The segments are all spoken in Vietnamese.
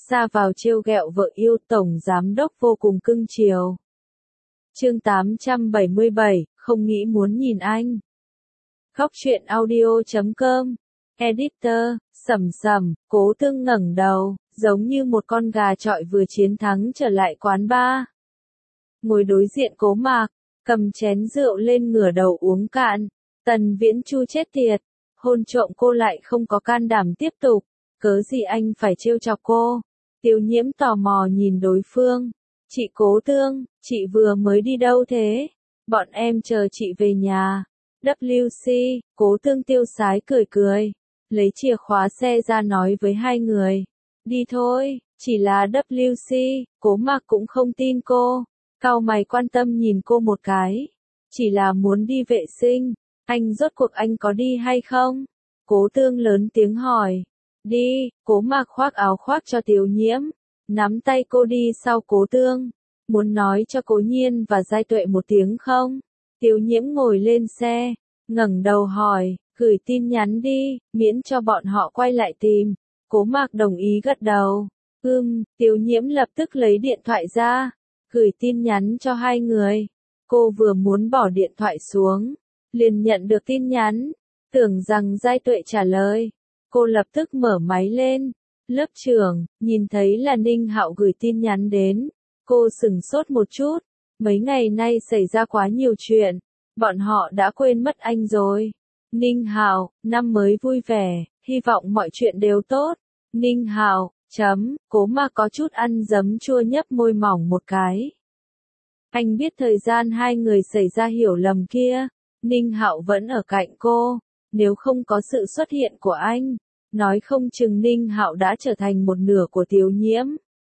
ra vào trêu ghẹo vợ yêu, tổng giám đốc vô cùng cưng chiều. Chương 877, không nghĩ muốn nhìn anh. Góc truyện audio.com. Editor, Sầm Sầm. Cố Tương ngẩng đầu, giống như một con gà chọi vừa chiến thắng trở lại quán bar. Ngồi đối diện Cố Mạc, cầm chén rượu lên ngửa đầu uống cạn. Tần Viễn Chu chết tiệt, hôn trộm cô lại không có can đảm tiếp tục, cớ gì anh phải trêu chọc cô. Tiêu Nhiễm tò mò nhìn đối phương. Chị Cố Tương, chị vừa mới đi đâu thế? Bọn em chờ chị về nhà. WC, Cố Tương tiêu sái cười cười, lấy chìa khóa xe ra nói với hai người. Đi thôi, chỉ là WC, Cố Mạc cũng không tin cô. Cau mày quan tâm nhìn cô một cái. Chỉ là muốn đi vệ sinh, anh rốt cuộc anh có đi hay không? Cố Tương lớn tiếng hỏi. Đi, Cố Mạc khoác áo khoác cho Tiêu Nhiễm, nắm tay cô đi sau Cố Tương. Muốn nói cho Cố Nhiên và Giai Tuệ một tiếng không? Tiêu Nhiễm ngồi lên xe, ngẩng đầu hỏi, gửi tin nhắn đi, miễn cho bọn họ quay lại tìm. Cố Mạc đồng ý gật đầu. Tiêu Nhiễm lập tức lấy điện thoại ra, gửi tin nhắn cho hai người. Cô vừa muốn bỏ điện thoại xuống, liền nhận được tin nhắn, tưởng rằng Giai Tuệ trả lời. Cô lập tức mở máy lên. Lớp trưởng, nhìn thấy là Ninh Hạo gửi tin nhắn đến. Cô sửng sốt một chút. Mấy ngày nay xảy ra quá nhiều chuyện, bọn họ đã quên mất anh rồi. Ninh Hạo, năm mới vui vẻ, hy vọng mọi chuyện đều tốt. Ninh Hạo, Cố Mạc có chút ăn giấm chua nhấp môi mỏng một cái. Anh biết thời gian hai người xảy ra hiểu lầm kia, Ninh Hạo vẫn ở cạnh cô, nếu không có sự xuất hiện của anh, nói không chừng Ninh Hạo đã trở thành một nửa của Tiêu Nhiễm.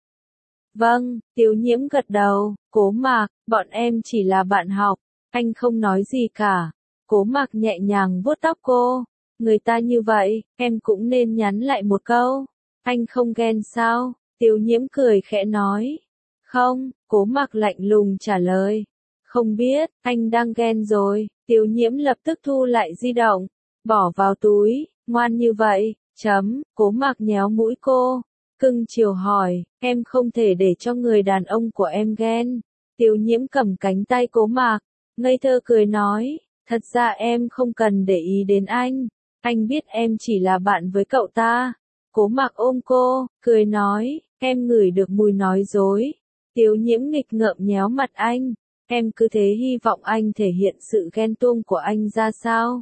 Vâng, Tiêu Nhiễm gật đầu. Cố Mạc, bọn em chỉ là bạn học. Anh không nói gì cả. Cố Mạc nhẹ nhàng vuốt tóc cô. Người ta như vậy, em cũng nên nhắn lại một câu. Anh không ghen sao? Tiêu Nhiễm cười khẽ nói. Không, Cố Mạc lạnh lùng trả lời. Không biết, anh đang ghen rồi. Tiêu Nhiễm lập tức thu lại di động, bỏ vào túi. Ngoan như vậy. Cố Mạc nhéo mũi cô, cưng chiều hỏi, em không thể để cho người đàn ông của em ghen. Tiêu Nhiễm cầm cánh tay Cố Mạc, ngây thơ cười nói, thật ra em không cần để ý đến anh biết em chỉ là bạn với cậu ta. Cố Mạc ôm cô, cười nói, em ngửi được mùi nói dối. Tiêu Nhiễm nghịch ngợm nhéo mặt anh, em cứ thế hy vọng anh thể hiện sự ghen tuông của anh ra sao?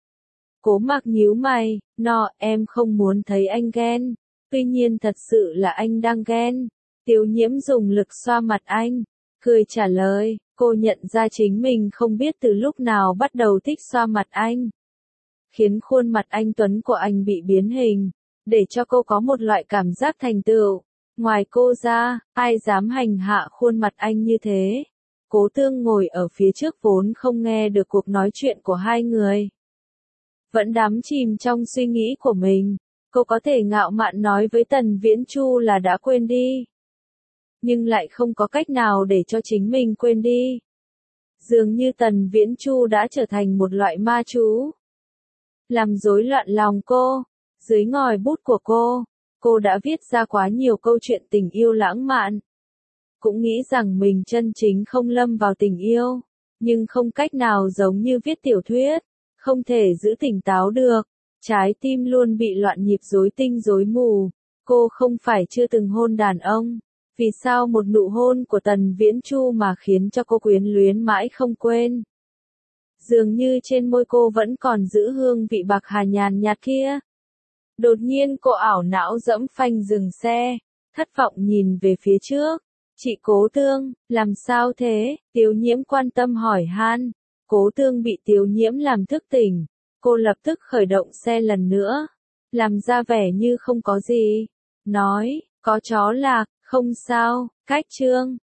Cố Mạc nhíu mày, em không muốn thấy anh ghen. Tuy nhiên thật sự là anh đang ghen. Tiêu Nhiễm dùng lực xoa mặt anh, cười trả lời, cô nhận ra chính mình không biết từ lúc nào bắt đầu thích xoa mặt anh. Khiến khuôn mặt anh tuấn của anh bị biến hình, để cho cô có một loại cảm giác thành tựu. Ngoài cô ra, ai dám hành hạ khuôn mặt anh như thế? Cố Tương ngồi ở phía trước vốn không nghe được cuộc nói chuyện của hai người. Vẫn đắm chìm trong suy nghĩ của mình. Cô có thể ngạo mạn nói với Tần Viễn Chu là đã quên đi, nhưng lại không có cách nào để cho chính mình quên đi. Dường như Tần Viễn Chu đã trở thành một loại ma chú, làm rối loạn lòng cô. Dưới ngòi bút của cô đã viết ra quá nhiều câu chuyện tình yêu lãng mạn. Cũng nghĩ rằng mình chân chính không lâm vào tình yêu, nhưng không cách nào giống như viết tiểu thuyết, không thể giữ tỉnh táo được. Trái tim luôn bị loạn nhịp rối tinh rối mù. Cô không phải chưa từng hôn đàn ông. Vì sao một nụ hôn của Tần Viễn Chu mà khiến cho cô quyến luyến mãi không quên? Dường như trên môi cô vẫn còn giữ hương vị bạc hà nhàn nhạt kia. Đột nhiên cô ảo não dẫm phanh dừng xe, thất vọng nhìn về phía trước. Chị Cố Tương, làm sao thế? Tiêu Nhiễm quan tâm hỏi han. Cố Tương bị Tiêu Nhiễm làm thức tỉnh. Cô lập tức khởi động xe lần nữa, làm ra vẻ như không có gì. Nói, có chó lạc, không sao, cách chương.